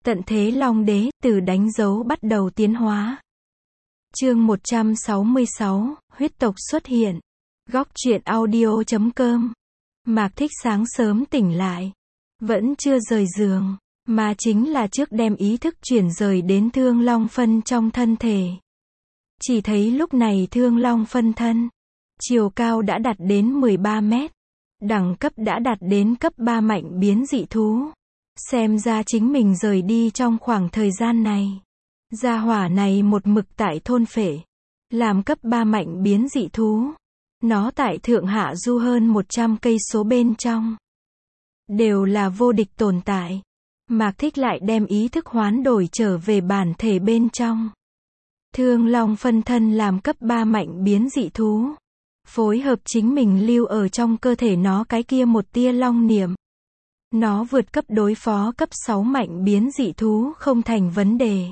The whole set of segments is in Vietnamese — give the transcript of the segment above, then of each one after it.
Tận thế Long Đế, từ đánh dấu bắt đầu tiến hóa. Chương 166, huyết tộc xuất hiện. Góc truyện audio.com. Mạc Thích sáng sớm tỉnh lại. Vẫn chưa rời giường, mà chính là trước đem ý thức chuyển rời đến thương long phân trong thân thể. Chỉ thấy lúc này thương long phân thân, chiều cao đã đạt đến 13 mét. Đẳng cấp đã đạt đến cấp 3 mạnh biến dị thú. Xem ra chính mình rời đi trong khoảng thời gian này. Gia hỏa này một mực tại thôn phệ. Làm cấp 3 mạnh biến dị thú. Nó tại Thượng Hạ Du hơn 100 cây số bên trong. Đều là vô địch tồn tại. Mạc Thích lại đem ý thức hoán đổi trở về bản thể bên trong. Thương long phân thân làm cấp 3 mạnh biến dị thú. Phối hợp chính mình lưu ở trong cơ thể nó cái kia một tia long niệm. Nó vượt cấp đối phó cấp 6 mạnh biến dị thú không thành vấn đề.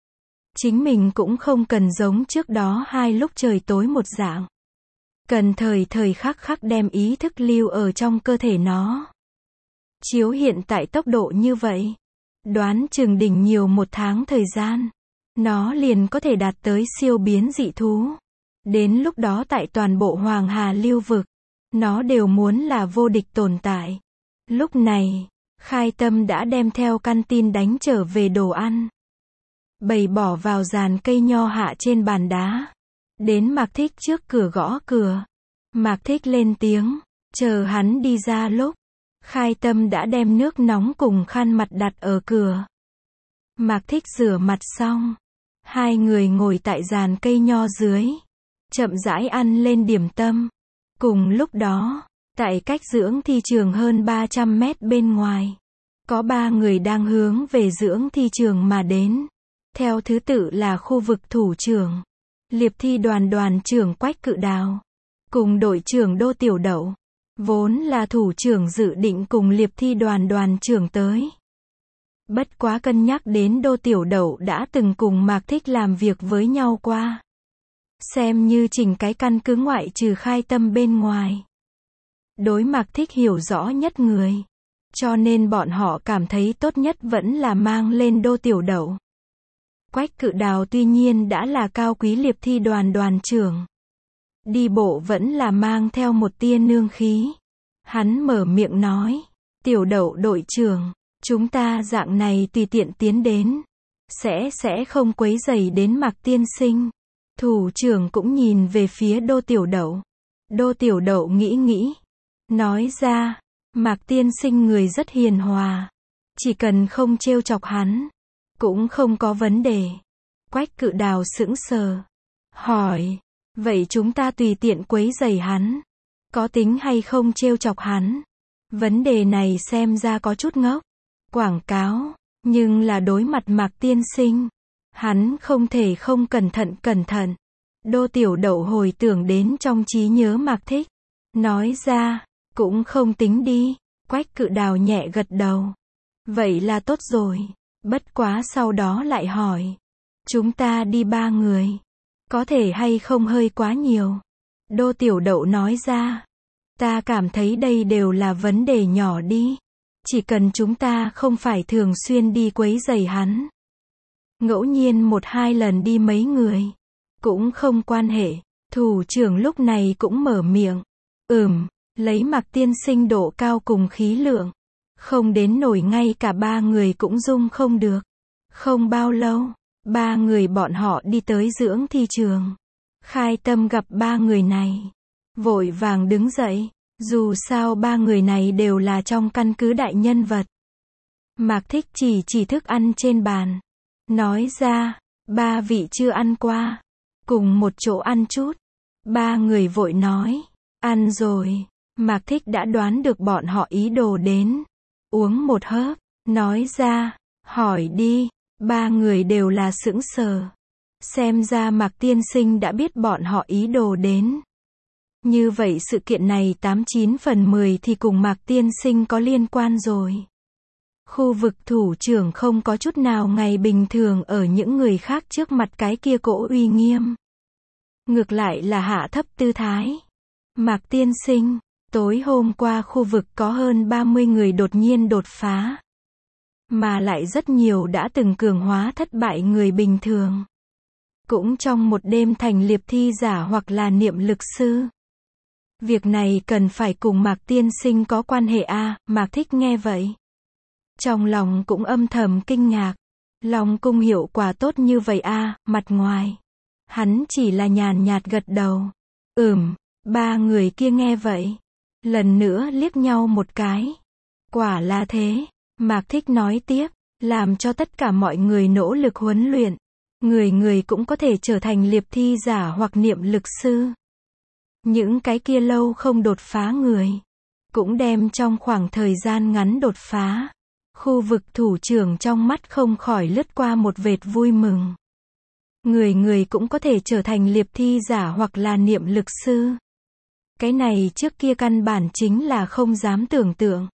Chính mình cũng không cần giống trước đó hai lúc trời tối một dạng. Cần thời khắc khắc đem ý thức lưu ở trong cơ thể nó. Chiếu hiện tại tốc độ như vậy, đoán chừng đỉnh nhiều 1 tháng thời gian, nó liền có thể đạt tới siêu biến dị thú. Đến lúc đó tại toàn bộ Hoàng Hà lưu vực, nó đều muốn là vô địch tồn tại. Lúc này, Khai Tâm đã đem theo căn tin đánh trở về đồ ăn. Bày bỏ vào dàn cây nho hạ trên bàn đá. Đến Mạc Thích trước cửa gõ cửa. Mạc Thích lên tiếng, chờ hắn đi ra lúc. Khai Tâm đã đem nước nóng cùng khăn mặt đặt ở cửa. Mạc Thích rửa mặt xong. Hai người ngồi tại dàn cây nho dưới. Chậm rãi ăn lên điểm tâm. Cùng lúc đó, tại cách dưỡng thi trường hơn 300 mét bên ngoài, có 3 người đang hướng về dưỡng thi trường mà đến. Theo thứ tự là khu vực thủ trưởng, liệp thi đoàn đoàn trưởng Quách Cự Đào, cùng đội trưởng Đô Tiểu Đậu. Vốn là thủ trưởng dự định cùng liệp thi đoàn đoàn trưởng tới. Bất quá cân nhắc đến Đô Tiểu Đậu đã từng cùng Mạc Thích làm việc với nhau qua. Xem như chỉnh cái căn cứ ngoại trừ Khai Tâm bên ngoài. Đối Mạc Thích hiểu rõ nhất người. Cho nên bọn họ cảm thấy tốt nhất vẫn là mang lên Đô Tiểu Đậu. Quách Cự Đào tuy nhiên đã là cao quý liệp thi đoàn đoàn trưởng. Đi bộ vẫn là mang theo một tia nương khí. Hắn mở miệng nói, Tiểu Đậu đội trưởng, chúng ta dạng này tùy tiện tiến đến. Sẽ không quấy rầy đến Mạc tiên sinh. Thủ trưởng cũng nhìn về phía Đô Tiểu Đậu. Đô Tiểu Đậu nghĩ. Nói ra, Mạc tiên sinh người rất hiền hòa. Chỉ cần không trêu chọc hắn, cũng không có vấn đề. Quách Cự Đào sững sờ. Hỏi, vậy chúng ta tùy tiện quấy rầy hắn, có tính hay không trêu chọc hắn? Vấn đề này xem ra có chút ngốc. Quảng cáo, nhưng là đối mặt Mạc tiên sinh. Hắn không thể không cẩn thận. Đô Tiểu Đậu hồi tưởng đến trong trí nhớ Mạc Thích. Nói ra, cũng không tính đi. Quách Cự Đào nhẹ gật đầu. Vậy là tốt rồi. Bất quá sau đó lại hỏi. Chúng ta đi 3 người. Có thể hay không hơi quá nhiều? Đô Tiểu Đậu nói ra. Ta cảm thấy đây đều là vấn đề nhỏ đi. Chỉ cần chúng ta không phải thường xuyên đi quấy rầy hắn. Ngẫu nhiên 1-2 lần đi mấy người. Cũng không quan hệ. Thủ trưởng lúc này cũng mở miệng. Lấy Mạc tiên sinh độ cao cùng khí lượng. Không đến nổi ngay cả 3 người cũng dung không được. Không bao lâu, 3 người bọn họ đi tới dưỡng thi trường. Khai Tâm gặp 3 người này. Vội vàng đứng dậy. Dù sao 3 người này đều là trong căn cứ đại nhân vật. Mạc Thích chỉ thức ăn trên bàn. Nói ra, 3 vị chưa ăn qua. Cùng một chỗ ăn chút. 3 người vội nói. Ăn rồi. Mạc Thích đã đoán được bọn họ ý đồ đến. Uống một hớp. Nói ra. Hỏi đi. 3 người đều là sững sờ. Xem ra Mạc tiên sinh đã biết bọn họ ý đồ đến. Như vậy sự kiện này 89 phần 10 thì cùng Mạc tiên sinh có liên quan rồi. Khu vực thủ trưởng không có chút nào ngày bình thường ở những người khác trước mặt cái kia cỗ uy nghiêm. Ngược lại là hạ thấp tư thái. Mạc tiên sinh, tối hôm qua khu vực có hơn 30 người đột nhiên đột phá. mà lại rất nhiều đã từng cường hóa thất bại người bình thường. Cũng trong một đêm thành liệp thi giả hoặc là niệm lực sư. Việc này cần phải cùng Mạc tiên sinh có quan hệ a. Mạc Thích nghe vậy. Trong lòng cũng âm thầm kinh ngạc. Long cung hiệu quả tốt như vậy a. Mặt ngoài. Hắn chỉ là nhàn nhạt gật đầu. Ba người kia nghe vậy. Lần nữa liếc nhau một cái. Quả là thế. Mạc Thích nói tiếp. Làm cho tất cả mọi người nỗ lực huấn luyện. Người cũng có thể trở thành liệp thi giả hoặc niệm lực sư. Những cái kia lâu không đột phá người. Cũng đem trong khoảng thời gian ngắn đột phá. Khu vực thủ trưởng trong mắt không khỏi lướt qua một vệt vui mừng. Người cũng có thể trở thành liệp thi giả hoặc là niệm lực sư. Cái này trước kia căn bản chính là không dám tưởng tượng.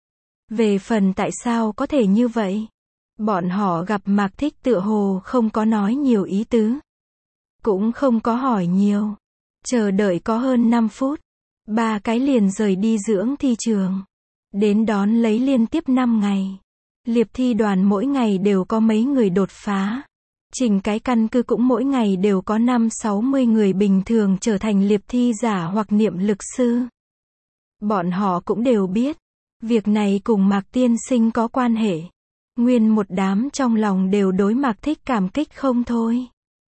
Về phần tại sao có thể như vậy? Bọn họ gặp Mạc Thích tựa hồ không có nói nhiều ý tứ. Cũng không có hỏi nhiều. Chờ đợi có hơn 5 phút. Ba cái liền rời đi dưỡng thi trường. Đến đón lấy liên tiếp 5 ngày. Liệp thi đoàn mỗi ngày đều có mấy người đột phá. Chỉnh cái căn cứ cũng mỗi ngày đều có 5-60 người bình thường trở thành liệp thi giả hoặc niệm lực sư. Bọn họ cũng đều biết. Việc này cùng Mạc tiên sinh có quan hệ. Nguyên một đám trong lòng đều đối Mạc Thích cảm kích không thôi.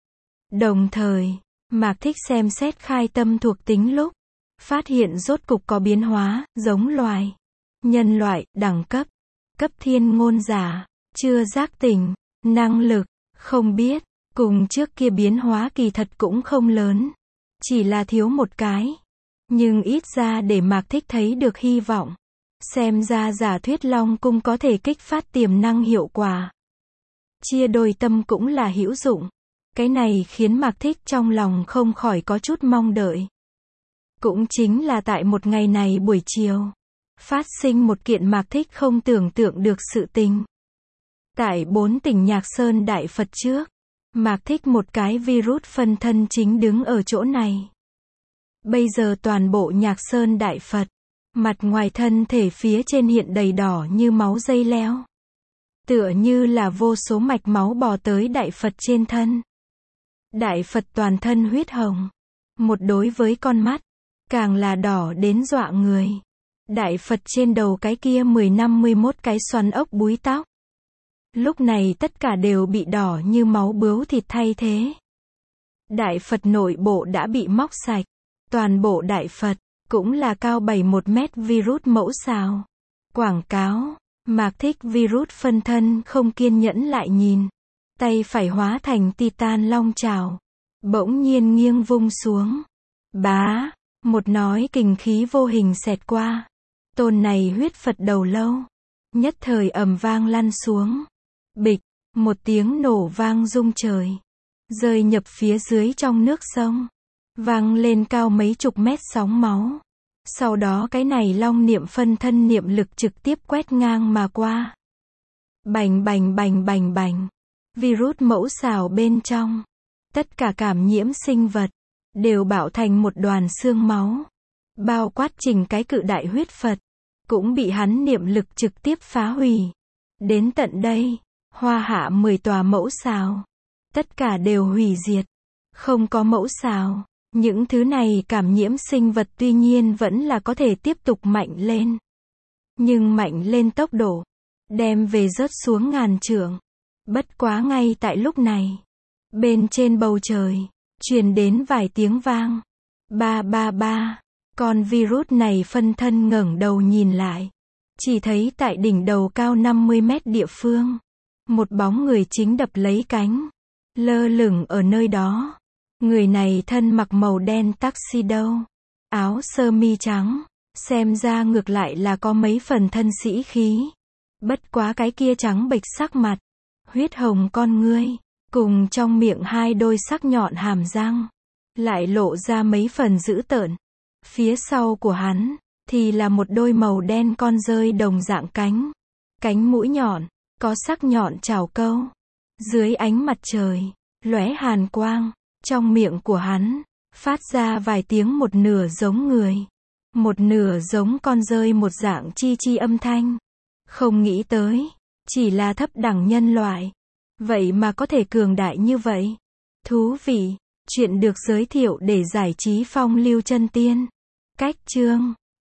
Đồng thời, Mạc Thích xem xét khai tâm thuộc tính lúc. Phát hiện rốt cục có biến hóa, giống loài. Nhân loại, đẳng cấp. Cấp thiên ngôn giả. Chưa giác tỉnh. Năng lực. Không biết. Cùng trước kia biến hóa kỳ thật cũng không lớn. Chỉ là thiếu một cái. Nhưng ít ra để Mạc Thích thấy được hy vọng. Xem ra giả thuyết Long cung có thể kích phát tiềm năng hiệu quả. Chia đôi tâm cũng là hữu dụng. Cái này khiến Mạc Thích trong lòng không khỏi có chút mong đợi. Cũng chính là tại một ngày này buổi chiều. Phát sinh một kiện Mạc Thích không tưởng tượng được sự tình. Tại 4 tỉnh Nhạc Sơn Đại Phật trước. Mạc Thích một cái virus phân thân chính đứng ở chỗ này. Bây giờ toàn bộ Nhạc Sơn Đại Phật. Mặt ngoài thân thể phía trên hiện đầy đỏ như máu dây leo. Tựa như là vô số mạch máu bò tới Đại Phật trên thân. Đại Phật toàn thân huyết hồng. Một đối với con mắt. Càng là đỏ đến dọa người. Đại Phật trên đầu cái kia 10-51 cái xoắn ốc búi tóc. Lúc này tất cả đều bị đỏ như máu bướu thịt thay thế. Đại Phật nội bộ đã bị móc sạch. Toàn bộ Đại Phật. Cũng là cao 71 mét virus mẫu xào. Quảng cáo. Mạc Thích virus phân thân không kiên nhẫn lại nhìn. Tay phải hóa thành titan long trào. Bỗng nhiên nghiêng vung xuống. Bá. Một nói kình khí vô hình xẹt qua. Tôn này huyết Phật đầu lâu. Nhất thời ầm vang lăn xuống. Bịch. Một tiếng nổ vang rung trời. Rơi nhập phía dưới trong nước sông. Vang lên cao mấy chục mét sóng máu. Sau đó cái này long niệm phân thân niệm lực trực tiếp quét ngang mà qua. Bành bành bành bành bành. Virus mẫu xào bên trong. Tất cả cảm nhiễm sinh vật. Đều bạo thành một đoàn xương máu. Bao quát chỉnh cái cự đại huyết Phật. Cũng bị hắn niệm lực trực tiếp phá hủy. Đến tận đây. Hoa hạ 10 tòa mẫu xào. Tất cả đều hủy diệt. Không có mẫu xào. Những thứ này cảm nhiễm sinh vật tuy nhiên vẫn là có thể tiếp tục mạnh lên. Nhưng mạnh lên tốc độ. Đem về rớt xuống ngàn trượng. Bất quá ngay tại lúc này. Bên trên bầu trời. Truyền đến vài tiếng vang. Ba ba ba. Con virus này phân thân ngẩng đầu nhìn lại. Chỉ thấy tại đỉnh đầu cao 50 mét địa phương. Một bóng người chính đập lấy cánh. Lơ lửng ở nơi đó. Người này thân mặc màu đen tuxedo. Áo sơ mi trắng. Xem ra ngược lại là có mấy phần thân sĩ khí. Bất quá cái kia trắng bệch sắc mặt. Huyết hồng con ngươi. Cùng trong miệng hai đôi sắc nhọn hàm răng. Lại lộ ra mấy phần dữ tợn. Phía sau của hắn. Thì là một đôi màu đen con dơi đồng dạng cánh. Cánh mũi nhọn. Có sắc nhọn trảo câu. Dưới ánh mặt trời. Lóe hàn quang. Trong miệng của hắn. Phát ra vài tiếng một nửa giống người. Một nửa giống con dơi một dạng chi chi âm thanh. Không nghĩ tới. Chỉ là thấp đẳng nhân loại. Vậy mà có thể cường đại như vậy. Thú vị. Chuyện được giới thiệu để giải trí phong lưu chân tiên. Cách chương